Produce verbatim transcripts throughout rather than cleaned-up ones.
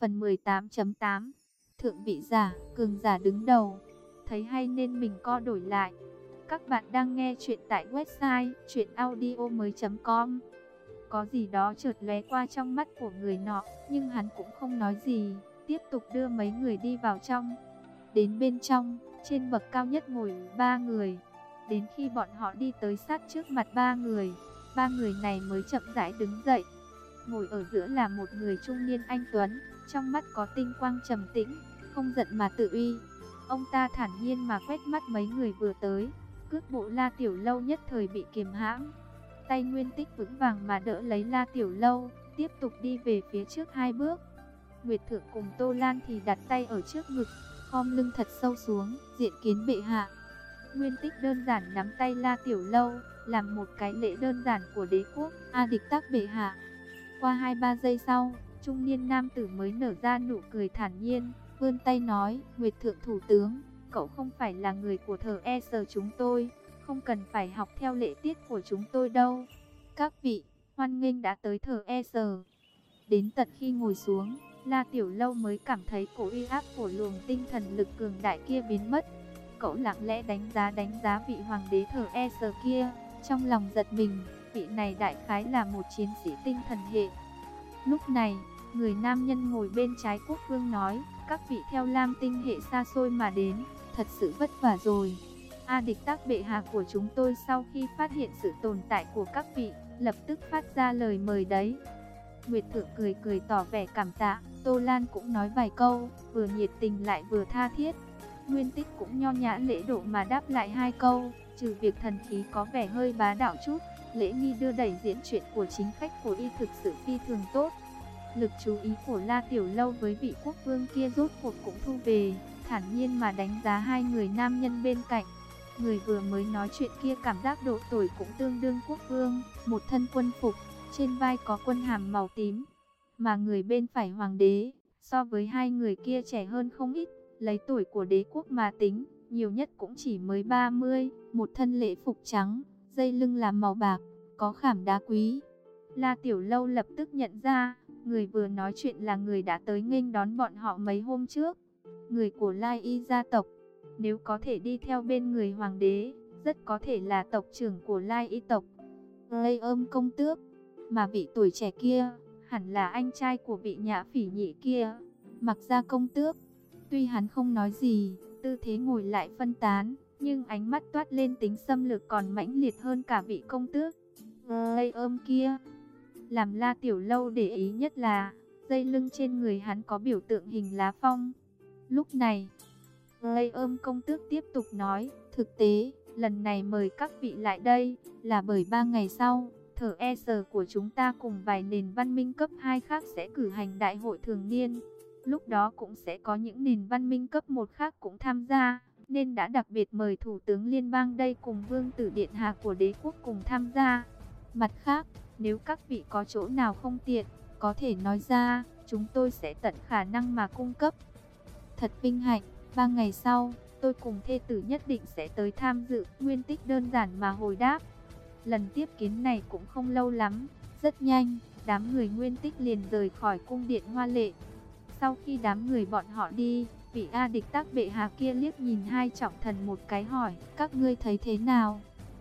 Phần mười tám chấm tám Thượng vị giả, cường giả đứng đầu. Thấy hay nên mình co đổi lại. Các bạn đang nghe chuyện tại website truyện audio mới chấm com. Có gì đó chợt lóe qua trong mắt của người nọ, nhưng hắn cũng không nói gì, tiếp tục đưa mấy người đi vào trong. Đến bên trong, trên bậc cao nhất ngồi ba người. Đến khi bọn họ đi tới sát trước mặt ba người, ba người này mới chậm rãi đứng dậy. Ngồi ở giữa là một người trung niên anh tuấn, trong mắt có tinh quang trầm tĩnh, không giận mà tự uy. Ông ta thản nhiên mà quét mắt mấy người vừa tới, cước bộ La Tiểu Lâu nhất thời bị kiềm hãm. Tay Nguyên Tích vững vàng mà đỡ lấy La Tiểu Lâu, tiếp tục đi về phía trước hai bước. Nguyệt Thượng cùng Tô Lan thì đặt tay ở trước ngực, khom lưng thật sâu xuống, diện kiến bệ hạ. Nguyên Tích đơn giản nắm tay La Tiểu Lâu, làm một cái lễ đơn giản của đế quốc, a địch tác bệ hạ. Qua hai ba giây sau, trung niên nam tử mới nở ra nụ cười thản nhiên, vươn tay nói, Nguyệt Thượng thủ tướng, cậu không phải là người của thờ e sờ chúng tôi, không cần phải học theo lễ tiết của chúng tôi đâu. Các vị, hoan nghênh đã tới thờ e sờ. Đến tận khi ngồi xuống, La Tiểu Lâu mới cảm thấy cổ uy áp của luồng tinh thần lực cường đại kia biến mất. Cậu lặng lẽ đánh giá đánh giá vị hoàng đế thờ e sờ kia, trong lòng giật mình, vị này đại khái là một chiến sĩ tinh thần hệ. Lúc này, người nam nhân ngồi bên trái quốc vương nói, các vị theo Lam tinh hệ xa xôi mà đến, thật sự vất vả rồi. A địch tác bệ hạ của chúng tôi sau khi phát hiện sự tồn tại của các vị, lập tức phát ra lời mời đấy. Nguyệt Thượng cười cười tỏ vẻ cảm tạ, Tô Lan cũng nói vài câu, vừa nhiệt tình lại vừa tha thiết. Nguyên Tích cũng nho nhã lễ độ mà đáp lại hai câu, trừ việc thần khí có vẻ hơi bá đạo chút, lễ nghi đưa đẩy diễn chuyện của chính khách của y thực sự phi thường tốt. Lực chú ý của La Tiểu Lâu với vị quốc vương kia rốt cuộc cũng thu về, thản nhiên mà đánh giá hai người nam nhân bên cạnh. Người vừa mới nói chuyện kia cảm giác độ tuổi cũng tương đương quốc vương, một thân quân phục, trên vai có quân hàm màu tím. Mà người bên phải hoàng đế, so với hai người kia trẻ hơn không ít, lấy tuổi của đế quốc mà tính, nhiều nhất cũng chỉ mới ba mươi, một thân lễ phục trắng, dây lưng là màu bạc, có khảm đá quý. La Tiểu Lâu lập tức nhận ra, người vừa nói chuyện là người đã tới nghênh đón bọn họ mấy hôm trước, người của Lai Y gia tộc. Nếu có thể đi theo bên người hoàng đế, rất có thể là tộc trưởng của Lai Y tộc, Lây Ôm công tước. Mà vị tuổi trẻ kia, hẳn là anh trai của vị Nhã Phỉ Nhị kia, Mặc Gia công tước. Tuy hắn không nói gì, tư thế ngồi lại phân tán, nhưng ánh mắt toát lên tính xâm lược còn mãnh liệt hơn cả vị công tước Lây Ôm kia. Làm La Tiểu Lâu để ý nhất là, dây lưng trên người hắn có biểu tượng hình lá phong. Lúc này, Lây Ôm công tước tiếp tục nói, thực tế, lần này mời các vị lại đây, là bởi ba ngày sau, thờ e sờ của chúng ta cùng vài nền văn minh cấp hai khác sẽ cử hành đại hội thường niên. Lúc đó cũng sẽ có những nền văn minh cấp một khác cũng tham gia, nên đã đặc biệt mời Thủ tướng Liên bang đây cùng Vương tử Điện Hạ của đế quốc cùng tham gia. Mặt khác, nếu các vị có chỗ nào không tiện, có thể nói ra, chúng tôi sẽ tận khả năng mà cung cấp. Thật vinh hạnh, ba ngày sau, tôi cùng thê tử nhất định sẽ tới tham dự. Nguyên Tích đơn giản mà hồi đáp. Lần tiếp kiến này cũng không lâu lắm, rất nhanh, đám người Nguyên Tích liền rời khỏi cung điện hoa lệ. Sau khi đám người bọn họ đi, vị A địch tác bệ hạ kia liếc nhìn hai trọng thần một cái hỏi, các ngươi thấy thế nào?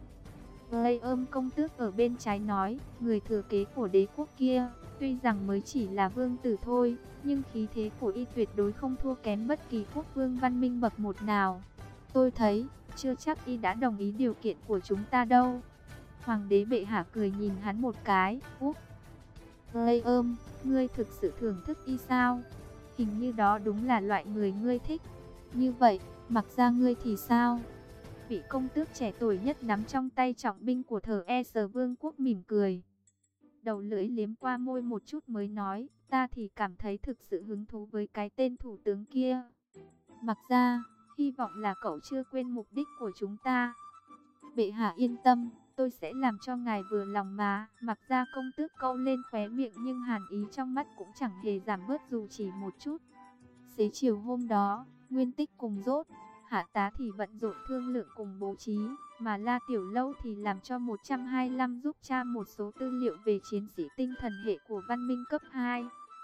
Lây Ôm công tước ở bên trái nói, người thừa kế của đế quốc kia, tuy rằng mới chỉ là vương tử thôi, nhưng khí thế của y tuyệt đối không thua kém bất kỳ quốc vương văn minh bậc một nào. Tôi thấy, chưa chắc y đã đồng ý điều kiện của chúng ta đâu. Hoàng đế bệ hạ cười nhìn hắn một cái, úp. Lây Ôm, ngươi thực sự thưởng thức y sao? Hình như đó đúng là loại người ngươi thích. Như vậy, Mặc Gia ngươi thì sao? Vị công tước trẻ tuổi nhất nắm trong tay trọng binh của thờ e sờ vương quốc mỉm cười. Đầu lưỡi liếm qua môi một chút mới nói, ta thì cảm thấy thực sự hứng thú với cái tên thủ tướng kia. Mặc Gia, hy vọng là cậu chưa quên mục đích của chúng ta. Bệ hạ yên tâm, tôi sẽ làm cho ngài vừa lòng mà. Mặc Gia công tước câu lên khóe miệng nhưng hàn ý trong mắt cũng chẳng hề giảm bớt dù chỉ một chút. Xế chiều hôm đó, Nguyên Tích cùng Rốt, Hạ tá thì bận rộn thương lượng cùng bố trí, mà La Tiểu Lâu thì làm cho một trăm hai mươi lăm giúp cha một số tư liệu về chiến sĩ tinh thần hệ của văn minh cấp hai.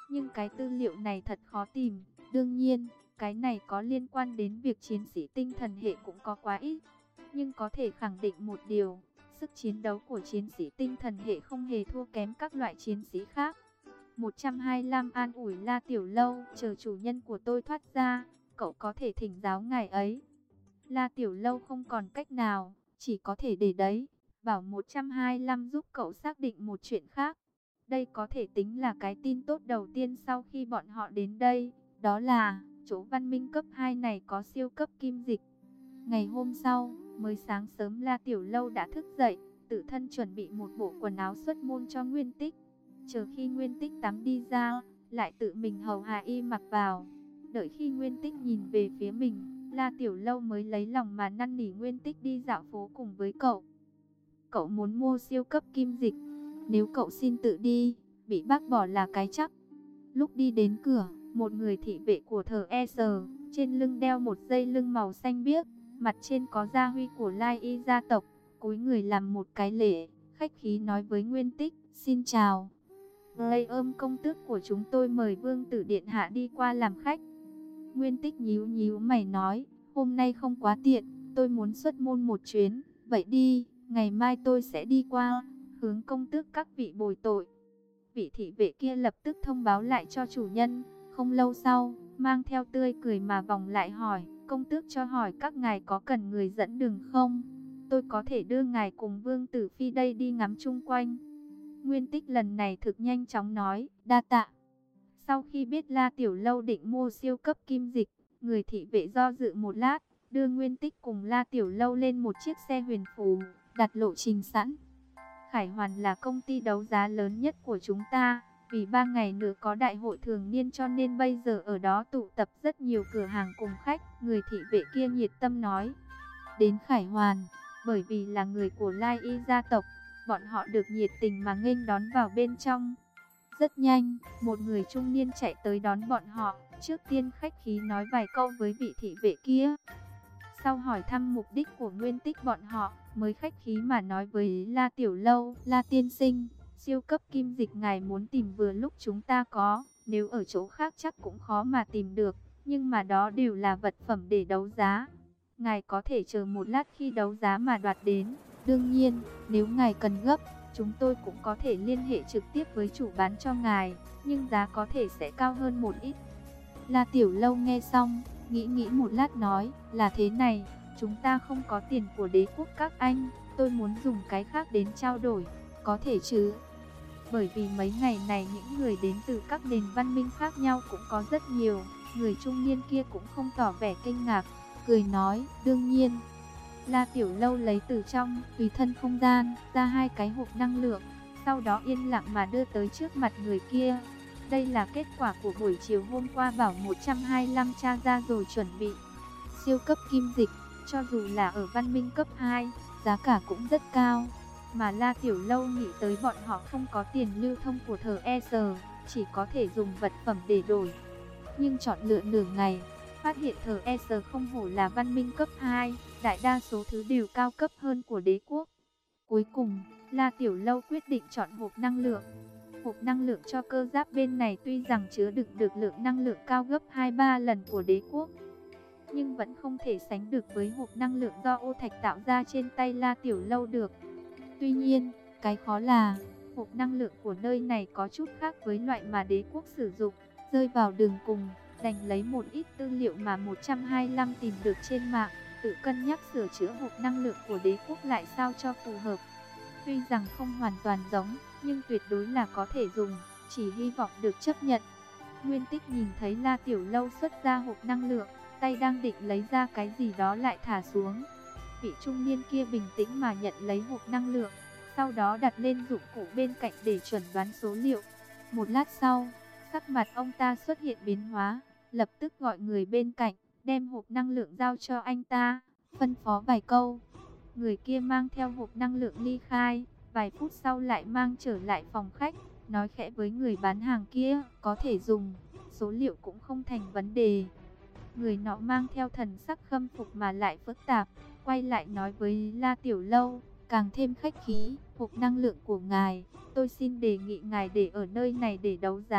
Nhưng cái tư liệu này thật khó tìm. Đương nhiên, cái này có liên quan đến việc chiến sĩ tinh thần hệ cũng có quá ít. Nhưng có thể khẳng định một điều, sức chiến đấu của chiến sĩ tinh thần hệ không hề thua kém các loại chiến sĩ khác. một trăm hai mươi lăm an ủi La Tiểu Lâu, chờ chủ nhân của tôi thoát ra, cậu có thể thỉnh giáo ngài ấy. La Tiểu Lâu không còn cách nào, chỉ có thể để đấy, bảo một trăm hai mươi lăm giúp cậu xác định một chuyện khác. Đây có thể tính là cái tin tốt đầu tiên sau khi bọn họ đến đây, đó là chỗ văn minh cấp hai này có siêu cấp kim dịch. Ngày hôm sau, mới sáng sớm La Tiểu Lâu đã thức dậy, tự thân chuẩn bị một bộ quần áo xuất môn cho Nguyên Tích. Chờ khi Nguyên Tích tắm đi ra, lại tự mình hầu hạ y mặc vào. Đợi khi Nguyên Tích nhìn về phía mình, La Tiểu Lâu mới lấy lòng mà năn nỉ Nguyên Tích đi dạo phố cùng với cậu. Cậu muốn mua siêu cấp kim dịch, nếu cậu xin tự đi, bị bác bỏ là cái chắc. Lúc đi đến cửa, một người thị vệ của thờ e sờ, trên lưng đeo một dây lưng màu xanh biếc, mặt trên có gia huy của Lai Y gia tộc, cúi người làm một cái lễ, khách khí nói với Nguyên Tích, xin chào. Lây ôm công tước của chúng tôi mời vương tử điện hạ đi qua làm khách. Nguyên Tích nhíu nhíu mày nói, hôm nay không quá tiện, tôi muốn xuất môn một chuyến, vậy đi, ngày mai tôi sẽ đi qua, hướng công tước các vị bồi tội. Vị thị vệ kia lập tức thông báo lại cho chủ nhân, không lâu sau, mang theo tươi cười mà vòng lại hỏi, công tước cho hỏi các ngài có cần người dẫn đường không? Tôi có thể đưa ngài cùng vương tử phi đây đi ngắm chung quanh. Nguyên Tích lần này thực nhanh chóng nói, đa tạ. Sau khi biết La Tiểu Lâu định mua siêu cấp kim dịch, người thị vệ do dự một lát, đưa Nguyên Tích cùng La Tiểu Lâu lên một chiếc xe huyền phù, đặt lộ trình sẵn. Khải Hoàn là công ty đấu giá lớn nhất của chúng ta, vì ba ngày nữa có đại hội thường niên cho nên bây giờ ở đó tụ tập rất nhiều cửa hàng cùng khách. Người thị vệ kia nhiệt tâm nói, đến Khải Hoàn, bởi vì là người của Lai Y gia tộc, bọn họ được nhiệt tình mà nghênh đón vào bên trong. Rất nhanh, một người trung niên chạy tới đón bọn họ, trước tiên khách khí nói vài câu với vị thị vệ kia. Sau hỏi thăm mục đích của Nguyên Tích bọn họ, mới khách khí mà nói với La Tiểu Lâu, La tiên sinh, siêu cấp kim dịch ngài muốn tìm vừa lúc chúng ta có, nếu ở chỗ khác chắc cũng khó mà tìm được, nhưng mà đó đều là vật phẩm để đấu giá. Ngài có thể chờ một lát khi đấu giá mà đoạt đến, đương nhiên, nếu ngài cần gấp, chúng tôi cũng có thể liên hệ trực tiếp với chủ bán cho ngài, nhưng giá có thể sẽ cao hơn một ít. La Tiểu Lâu nghe xong, nghĩ nghĩ một lát nói, là thế này, chúng ta không có tiền của đế quốc các anh, tôi muốn dùng cái khác đến trao đổi, có thể chứ? Bởi vì mấy ngày này những người đến từ các nền văn minh khác nhau cũng có rất nhiều, người trung niên kia cũng không tỏ vẻ kinh ngạc, cười nói, đương nhiên. La Tiểu Lâu lấy từ trong tùy thân không gian ra hai cái hộp năng lượng, sau đó yên lặng mà đưa tới trước mặt người kia. Đây là kết quả của buổi chiều hôm qua bảo một trăm hai mươi lăm tra ra rồi chuẩn bị. Siêu cấp kim dịch, cho dù là ở văn minh cấp hai, giá cả cũng rất cao. Mà La Tiểu Lâu nghĩ tới bọn họ không có tiền lưu thông của thờ e sờ, chỉ có thể dùng vật phẩm để đổi. Nhưng chọn lựa nửa ngày, phát hiện thờ e sờ không hổ là văn minh cấp hai, đại đa số thứ đều cao cấp hơn của đế quốc. Cuối cùng, La Tiểu Lâu quyết định chọn hộp năng lượng. Hộp năng lượng cho cơ giáp bên này tuy rằng chứa đựng được lượng năng lượng cao gấp hai ba lần của đế quốc, nhưng vẫn không thể sánh được với hộp năng lượng do ô thạch tạo ra trên tay La Tiểu Lâu được. Tuy nhiên, cái khó là, hộp năng lượng của nơi này có chút khác với loại mà đế quốc sử dụng, rơi vào đường cùng, đành lấy một ít tư liệu mà một trăm hai mươi lăm tìm được trên mạng, tự cân nhắc sửa chữa hộp năng lượng của đế quốc lại sao cho phù hợp. Tuy rằng không hoàn toàn giống, nhưng tuyệt đối là có thể dùng, chỉ hy vọng được chấp nhận. Nguyên Tích nhìn thấy La Tiểu Lâu xuất ra hộp năng lượng, tay đang định lấy ra cái gì đó lại thả xuống. Vị trung niên kia bình tĩnh mà nhận lấy hộp năng lượng, sau đó đặt lên dụng cụ bên cạnh để chuẩn đoán số liệu. Một lát sau, sắc mặt ông ta xuất hiện biến hóa, lập tức gọi người bên cạnh, đem hộp năng lượng giao cho anh ta, phân phó vài câu. Người kia mang theo hộp năng lượng ly khai, vài phút sau lại mang trở lại phòng khách, nói khẽ với người bán hàng kia, có thể dùng, số liệu cũng không thành vấn đề. Người nọ mang theo thần sắc khâm phục mà lại phức tạp, quay lại nói với La Tiểu Lâu, càng thêm khách khí, hộp năng lượng của ngài, tôi xin đề nghị ngài để ở nơi này để đấu giá.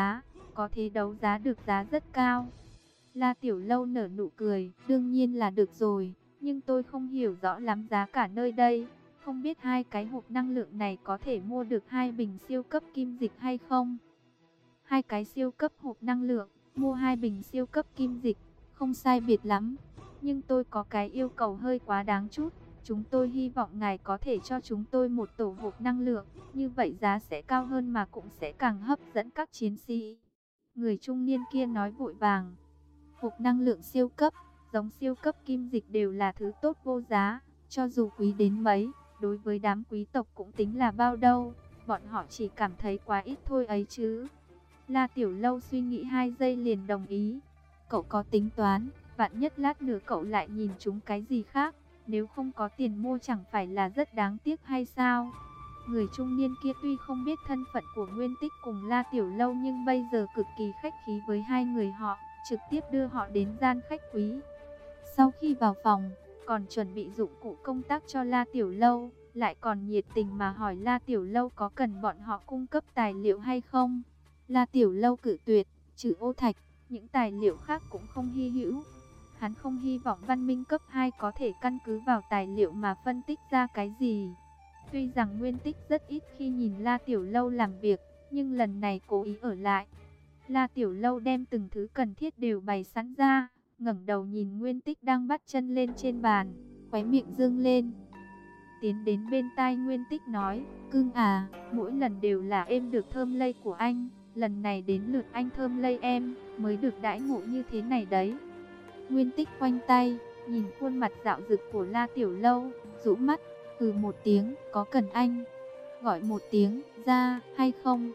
có thể đấu giá được giá rất cao. La Tiểu Lâu nở nụ cười, đương nhiên là được rồi, nhưng tôi không hiểu rõ lắm giá cả nơi đây. Không biết hai cái hộp năng lượng này có thể mua được hai bình siêu cấp kim dịch hay không? Hai cái siêu cấp hộp năng lượng, mua hai bình siêu cấp kim dịch, không sai biệt lắm. Nhưng tôi có cái yêu cầu hơi quá đáng chút. Chúng tôi hy vọng ngài có thể cho chúng tôi một tổ hộp năng lượng. Như vậy giá sẽ cao hơn mà cũng sẽ càng hấp dẫn các chiến sĩ. Người trung niên kia nói vội vàng. Hộp năng lượng siêu cấp, giống siêu cấp kim dịch đều là thứ tốt vô giá. Cho dù quý đến mấy, đối với đám quý tộc cũng tính là bao đâu. Bọn họ chỉ cảm thấy quá ít thôi ấy chứ. La Tiểu Lâu suy nghĩ hai giây liền đồng ý. Cậu có tính toán, vạn nhất lát nữa cậu lại nhìn chúng cái gì khác. Nếu không có tiền mua chẳng phải là rất đáng tiếc hay sao? Người trung niên kia tuy không biết thân phận của Nguyên Tích cùng La Tiểu Lâu nhưng bây giờ cực kỳ khách khí với hai người họ, trực tiếp đưa họ đến gian khách quý. Sau khi vào phòng, còn chuẩn bị dụng cụ công tác cho La Tiểu Lâu, lại còn nhiệt tình mà hỏi La Tiểu Lâu có cần bọn họ cung cấp tài liệu hay không. La Tiểu Lâu cự tuyệt, trừ ô thạch, những tài liệu khác cũng không hy hữu. Hắn không hy vọng văn minh cấp hai có thể căn cứ vào tài liệu mà phân tích ra cái gì. Tuy rằng Nguyên Tích rất ít khi nhìn La Tiểu Lâu làm việc, nhưng lần này cố ý ở lại. La Tiểu Lâu đem từng thứ cần thiết đều bày sẵn ra, ngẩng đầu nhìn Nguyên Tích đang bắt chân lên trên bàn, khóe miệng dương lên. Tiến đến bên tai Nguyên Tích nói, cưng à, mỗi lần đều là em được thơm lây của anh, lần này đến lượt anh thơm lây em, mới được đãi ngộ như thế này đấy. Nguyên Tích khoanh tay, nhìn khuôn mặt dạo dực của La Tiểu Lâu, rũ mắt, hừ một tiếng, có cần anh gọi một tiếng ra hay không?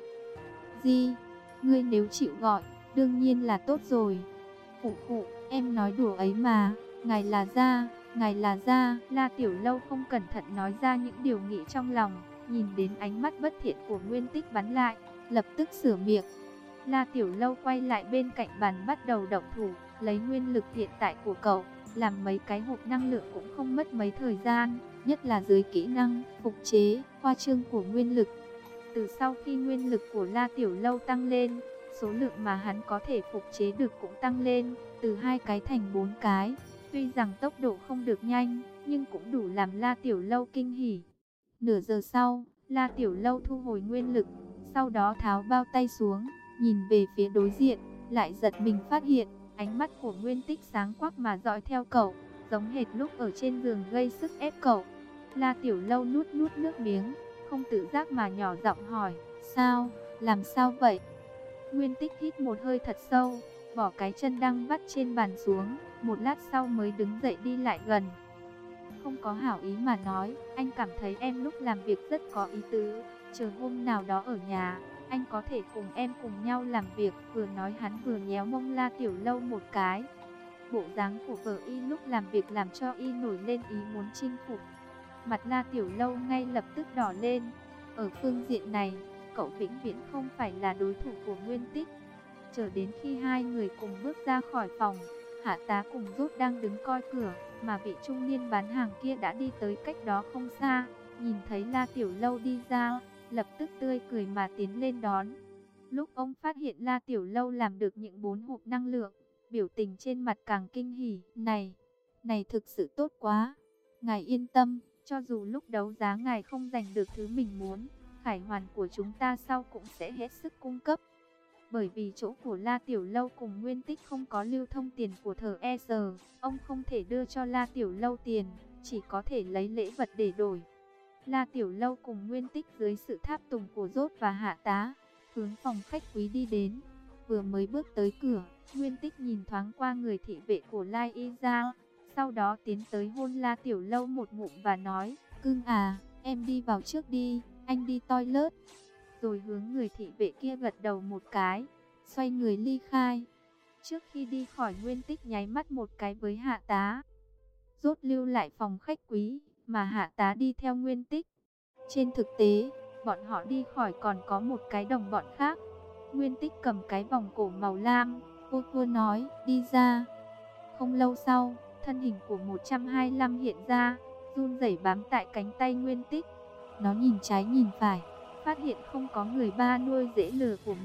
Gì? Ngươi nếu chịu gọi, đương nhiên là tốt rồi. Phụ phụ, em nói đùa ấy mà, ngài là gia, ngài là gia. La Tiểu Lâu không cẩn thận nói ra những điều nghĩ trong lòng, nhìn đến ánh mắt bất thiện của Nguyên Tích bắn lại, lập tức sửa miệng. La Tiểu Lâu quay lại bên cạnh bàn bắt đầu động thủ, lấy nguyên lực hiện tại của cậu, làm mấy cái hộp năng lượng cũng không mất mấy thời gian, nhất là dưới kỹ năng phục chế, khoa trương của nguyên lực. Từ sau khi nguyên lực của La Tiểu Lâu tăng lên, số lượng mà hắn có thể phục chế được cũng tăng lên, từ hai cái thành bốn cái. Tuy rằng tốc độ không được nhanh, nhưng cũng đủ làm La Tiểu Lâu kinh hỉ. Nửa giờ sau, La Tiểu Lâu thu hồi nguyên lực, sau đó tháo bao tay xuống, nhìn về phía đối diện, lại giật mình phát hiện, ánh mắt của Nguyên Tích sáng quắc mà dõi theo cậu, giống hệt lúc ở trên giường gây sức ép cậu. La Tiểu Lâu nuốt nuốt nước miếng, không tự giác mà nhỏ giọng hỏi, sao, làm sao vậy? Nguyên Tích hít một hơi thật sâu, bỏ cái chân đang vắt trên bàn xuống, một lát sau mới đứng dậy đi lại gần. Không có hảo ý mà nói, anh cảm thấy em lúc làm việc rất có ý tứ, chờ hôm nào đó ở nhà, anh có thể cùng em cùng nhau làm việc. Vừa nói hắn vừa nhéo mông La Tiểu Lâu một cái. Bộ dáng của vợ y lúc làm việc làm cho y nổi lên ý muốn chinh phục. Mặt La Tiểu Lâu ngay lập tức đỏ lên. Ở phương diện này, cậu vĩnh viễn không phải là đối thủ của Nguyên Tích. Chờ đến khi hai người cùng bước ra khỏi phòng, Hạ Tá cùng Rốt đang đứng coi cửa, mà vị trung niên bán hàng kia đã đi tới cách đó không xa. Nhìn thấy La Tiểu Lâu đi ra, lập tức tươi cười mà tiến lên đón. Lúc ông phát hiện La Tiểu Lâu làm được những bốn hộp năng lượng, biểu tình trên mặt càng kinh hỉ. Này, này thực sự tốt quá. Ngài yên tâm, cho dù lúc đấu giá ngài không giành được thứ mình muốn, khải hoàn của chúng ta sau cũng sẽ hết sức cung cấp. Bởi vì chỗ của La Tiểu Lâu cùng Nguyên Tích không có lưu thông tiền của thờ e rờ, ông không thể đưa cho La Tiểu Lâu tiền, chỉ có thể lấy lễ vật để đổi. La Tiểu Lâu cùng Nguyên Tích dưới sự tháp tùng của Rốt và Hạ Tá, hướng phòng khách quý đi đến. Vừa mới bước tới cửa, Nguyên Tích nhìn thoáng qua người thị vệ của Lai Y Gia, sau đó tiến tới hôn La Tiểu Lâu một ngụm và nói, cưng à, em đi vào trước đi, anh đi toilet. Rồi hướng người thị vệ kia gật đầu một cái, xoay người ly khai. Trước khi đi khỏi, Nguyên Tích nháy mắt một cái với Hạ Tá. Rốt lưu lại phòng khách quý, mà Hạ Tá đi theo Nguyên Tích. Trên thực tế, bọn họ đi khỏi còn có một cái đồng bọn khác. Nguyên Tích cầm cái vòng cổ màu lam, cô cô nói, đi ra. Không lâu sau, thân hình của một trăm hai mươi lăm hiện ra, run rẩy bám tại cánh tay Nguyên Tích. Nó nhìn trái nhìn phải, phát hiện không có người ba nuôi dễ lừa của mình,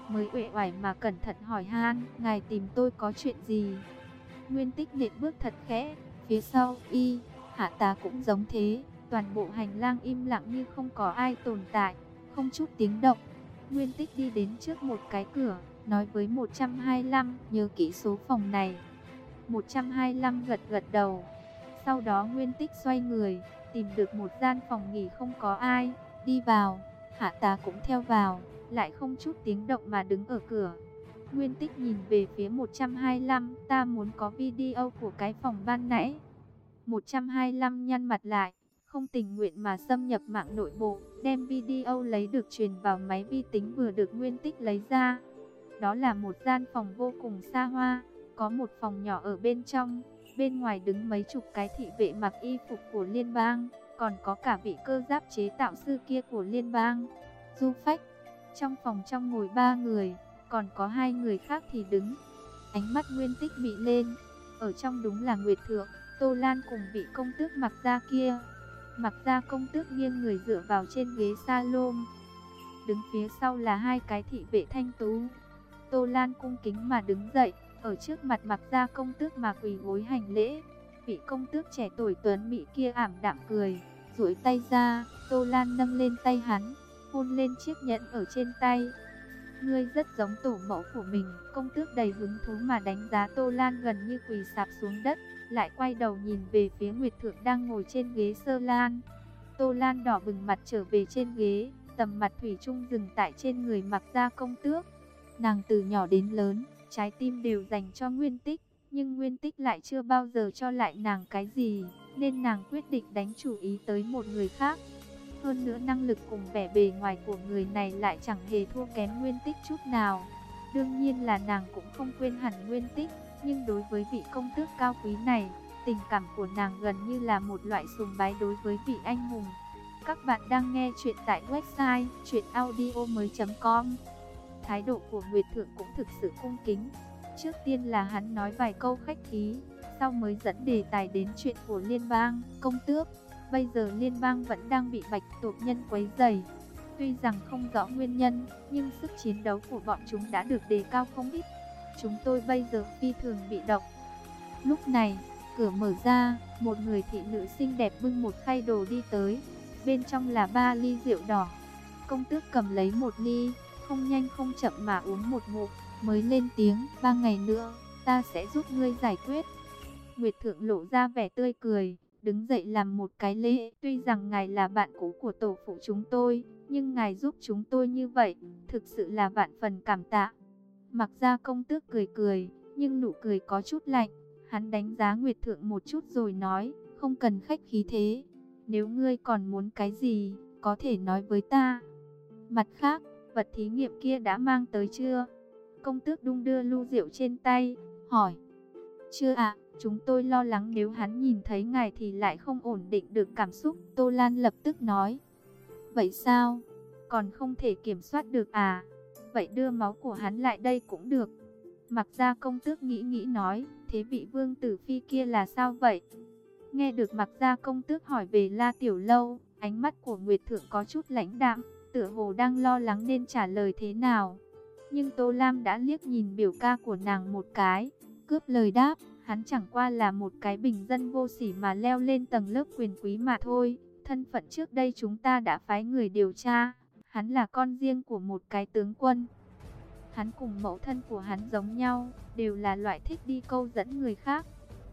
mới uể oải mà cẩn thận hỏi han, ngài tìm tôi có chuyện gì? Nguyên Tích nện bước thật khẽ, phía sau y, hạ tá cũng giống thế, toàn bộ hành lang im lặng như không có ai tồn tại, không chút tiếng động. Nguyên Tích đi đến trước một cái cửa, nói với một trăm hai mươi lăm, nhớ kỹ số phòng này. một trăm hai mươi lăm gật gật đầu. Sau đó Nguyên Tích xoay người, tìm được một gian phòng nghỉ không có ai, đi vào, hạ tá cũng theo vào, lại không chút tiếng động mà đứng ở cửa. Nguyên Tích nhìn về phía một trăm hai mươi lăm, ta muốn có video của cái phòng ban nãy. một trăm hai mươi lăm nhăn mặt lại, không tình nguyện mà xâm nhập mạng nội bộ, đem video lấy được truyền vào máy vi tính vừa được Nguyên Tích lấy ra. Đó là một gian phòng vô cùng xa hoa, có một phòng nhỏ ở bên trong, bên ngoài đứng mấy chục cái thị vệ mặc y phục của liên bang, còn có cả vị cơ giáp chế tạo sư kia của liên bang. Du Phách, trong phòng trong ngồi ba người, còn có hai người khác thì đứng. Ánh mắt Nguyên Tích bị lên, ở trong đúng là Nguyệt Thượng, Tô Lan cùng vị công tước Mặc Gia kia. Mặc Gia công tước nghiêng người dựa vào trên ghế salon, đứng phía sau là hai cái thị vệ thanh tú. Tô Lan cung kính mà đứng dậy, ở trước mặt Mặc Gia công tước mà quỳ gối hành lễ. Vị công tước trẻ tuổi tuấn mỹ kia ảm đạm cười, duỗi tay ra, Tô Lan nâng lên tay hắn, hôn lên chiếc nhẫn ở trên tay. Ngươi rất giống tổ mẫu của mình. Công tước đầy hứng thú mà đánh giá Tô Lan gần như quỳ sạp xuống đất, lại quay đầu nhìn về phía Nguyệt Thượng đang ngồi trên ghế sơ lan. Tô Lan đỏ bừng mặt trở về trên ghế, tầm mặt thủy chung dừng tại trên người Mặc Gia công tước. Nàng từ nhỏ đến lớn, trái tim đều dành cho Nguyên Tích, nhưng Nguyên Tích lại chưa bao giờ cho lại nàng cái gì, nên nàng quyết định đánh chủ ý tới một người khác. Hơn nữa năng lực cùng vẻ bề ngoài của người này lại chẳng hề thua kém Nguyên Tích chút nào. Đương nhiên là nàng cũng không quên hẳn Nguyên Tích, nhưng đối với vị công tước cao quý này, tình cảm của nàng gần như là một loại sùng bái đối với vị anh hùng. Các bạn đang nghe chuyện tại website truyện audio mới chấm com. Thái độ của Nguyệt Thượng cũng thực sự cung kính. Trước tiên là hắn nói vài câu khách khí, sau mới dẫn đề tài đến chuyện của liên bang. Công tước, bây giờ liên bang vẫn đang bị bạch tuộc nhân quấy rầy. Tuy rằng không rõ nguyên nhân, nhưng sức chiến đấu của bọn chúng đã được đề cao không ít. Chúng tôi bây giờ phi thường bị động. Lúc này, cửa mở ra, một người thị nữ xinh đẹp bưng một khay đồ đi tới. Bên trong là ba ly rượu đỏ. Công tước cầm lấy một ly, không nhanh không chậm mà uống một ngụm, mới lên tiếng, ba ngày nữa, ta sẽ giúp ngươi giải quyết. Nguyệt Thượng lộ ra vẻ tươi cười, đứng dậy làm một cái lễ. Tuy rằng ngài là bạn cũ của tổ phụ chúng tôi, nhưng ngài giúp chúng tôi như vậy, thực sự là vạn phần cảm tạ. Mặc Gia công tước cười cười, nhưng nụ cười có chút lạnh. Hắn đánh giá Nguyệt Thượng một chút rồi nói, không cần khách khí thế. Nếu ngươi còn muốn cái gì, có thể nói với ta. Mặt khác, vật thí nghiệm kia đã mang tới chưa? Công tước đung đưa lu rượu trên tay, hỏi. Chưa ạ, chúng tôi lo lắng nếu hắn nhìn thấy ngài thì lại không ổn định được cảm xúc. Tô Lan lập tức nói. Vậy sao? Còn không thể kiểm soát được à? Vậy đưa máu của hắn lại đây cũng được. Mặc Gia công tước nghĩ nghĩ nói, thế vị vương tử phi kia là sao vậy? Nghe được Mặc Gia công tước hỏi về La Tiểu Lâu, ánh mắt của Nguyệt Thượng có chút lãnh đạm, tựa hồ đang lo lắng nên trả lời thế nào. Nhưng Tô Lam đã liếc nhìn biểu ca của nàng một cái, cướp lời đáp, hắn chẳng qua là một cái bình dân vô sỉ mà leo lên tầng lớp quyền quý mà thôi. Thân phận trước đây chúng ta đã phái người điều tra, hắn là con riêng của một cái tướng quân. Hắn cùng mẫu thân của hắn giống nhau, đều là loại thích đi câu dẫn người khác.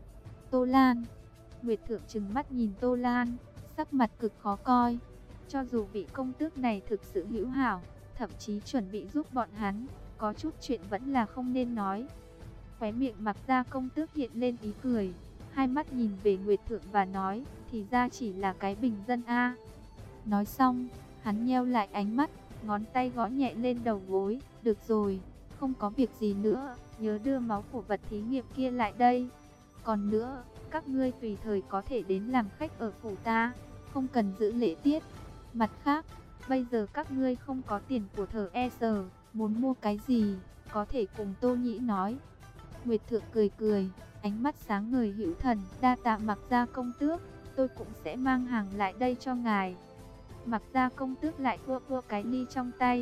Tô Lan, Nguyệt Thượng trừng mắt nhìn Tô Lan, sắc mặt cực khó coi. Cho dù vị công tước này thực sự hữu hảo, thậm chí chuẩn bị giúp bọn hắn, có chút chuyện vẫn là không nên nói. Khóe miệng Mặc Gia công tước hiện lên ý cười, hai mắt nhìn về Nguyệt Thượng và nói, thì ra chỉ là cái bình dân a. Nói xong, hắn nheo lại ánh mắt, ngón tay gõ nhẹ lên đầu gối, được rồi, không có việc gì nữa, nhớ đưa máu của vật thí nghiệm kia lại đây. Còn nữa, các ngươi tùy thời có thể đến làm khách ở phủ ta, không cần giữ lễ tiết. Mặt khác, bây giờ các ngươi không có tiền của thờ e sờ, muốn mua cái gì, có thể cùng Tô Nhĩ nói. Nguyệt Thượng cười cười, ánh mắt sáng ngời hữu thần, đa tạ Mặc Gia công tước, tôi cũng sẽ mang hàng lại đây cho ngài. Mặc Gia công tước lại vua vua cái ly trong tay,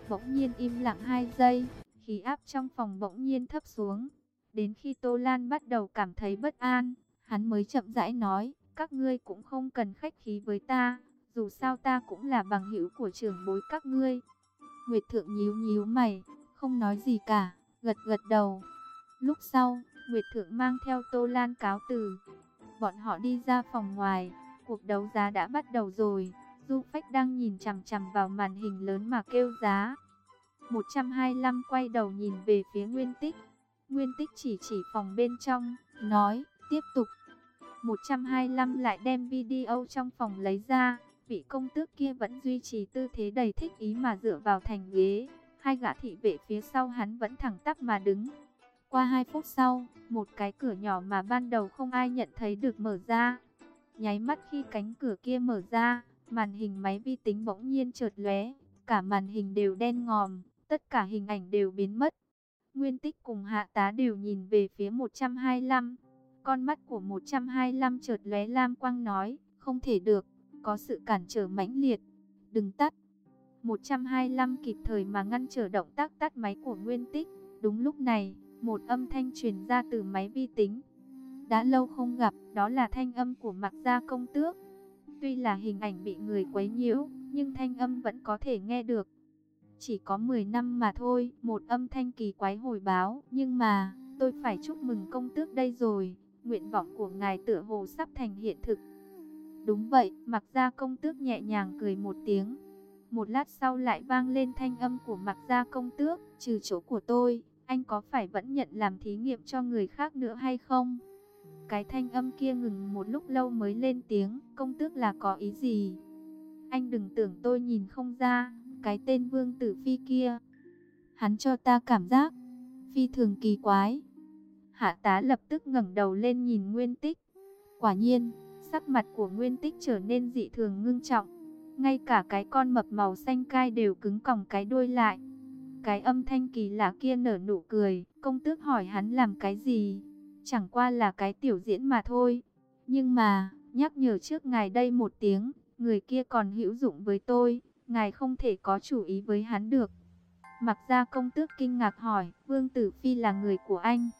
Bỗng nhiên im lặng hai giây, khí áp trong phòng bỗng nhiên thấp xuống. Đến khi Tô Lan bắt đầu cảm thấy bất an, hắn mới chậm rãi nói, các ngươi cũng không cần khách khí với ta, dù sao ta cũng là bằng hữu của trưởng bối các ngươi. Nguyệt Thượng nhíu nhíu mày, không nói gì cả, gật gật đầu. Lúc sau, Nguyệt Thượng mang theo Tô Lan cáo từ. Bọn họ đi ra phòng ngoài, cuộc đấu giá đã bắt đầu rồi. Du Phách đang nhìn chằm chằm vào màn hình lớn mà kêu giá. một trăm hai mươi lăm quay đầu nhìn về phía Nguyên Tích. Nguyên Tích chỉ chỉ phòng bên trong, nói, tiếp tục. một trăm hai mươi lăm lại đem video trong phòng lấy ra. Vị công tước kia vẫn duy trì tư thế đầy thích ý mà dựa vào thành ghế. Hai gã thị vệ phía sau hắn vẫn thẳng tắp mà đứng. Qua hai phút sau, một cái cửa nhỏ mà ban đầu không ai nhận thấy được mở ra. Nháy mắt khi cánh cửa kia mở ra, màn hình máy vi tính bỗng nhiên chợt lóe, cả màn hình đều đen ngòm, tất cả hình ảnh đều biến mất. Nguyên Tích cùng Hạ Tá đều nhìn về phía một trăm hai mươi lăm. Con mắt của một trăm hai mươi lăm chợt lóe lam quang nói, không thể được, có sự cản trở mãnh liệt, đừng tắt. một trăm hai mươi lăm kịp thời mà ngăn trở động tác tắt máy của Nguyên Tích. Đúng lúc này, một âm thanh truyền ra từ máy vi tính. Đã lâu không gặp, đó là thanh âm của Mạc Gia công tước. Tuy là hình ảnh bị người quấy nhiễu, nhưng thanh âm vẫn có thể nghe được. Chỉ có mười năm mà thôi, một âm thanh kỳ quái hồi báo. Nhưng mà, tôi phải chúc mừng công tước đây rồi, nguyện vọng của ngài tựa hồ sắp thành hiện thực. Đúng vậy, Mạc Gia công tước nhẹ nhàng cười một tiếng. Một lát sau lại vang lên thanh âm của Mạc Gia công tước, trừ chỗ của tôi, anh có phải vẫn nhận làm thí nghiệm cho người khác nữa hay không? Cái thanh âm kia ngừng một lúc lâu mới lên tiếng, công tước là có ý gì? Anh đừng tưởng tôi nhìn không ra, cái tên Vương Tử Phi kia. Hắn cho ta cảm giác phi thường kỳ quái. Hạ Tá lập tức ngẩng đầu lên nhìn Nguyên Tích. Quả nhiên, sắc mặt của Nguyên Tích trở nên dị thường ngưng trọng. Ngay cả cái con mập màu xanh cai đều cứng còng cái đuôi lại. Cái âm thanh kỳ lạ kia nở nụ cười, công tước hỏi hắn làm cái gì? Chẳng qua là cái tiểu diễn mà thôi. Nhưng mà, nhắc nhở trước ngài đây một tiếng, người kia còn hữu dụng với tôi, ngài không thể có chủ ý với hắn được. Mạc Gia công tước kinh ngạc hỏi, Vương Tử Phi là người của anh?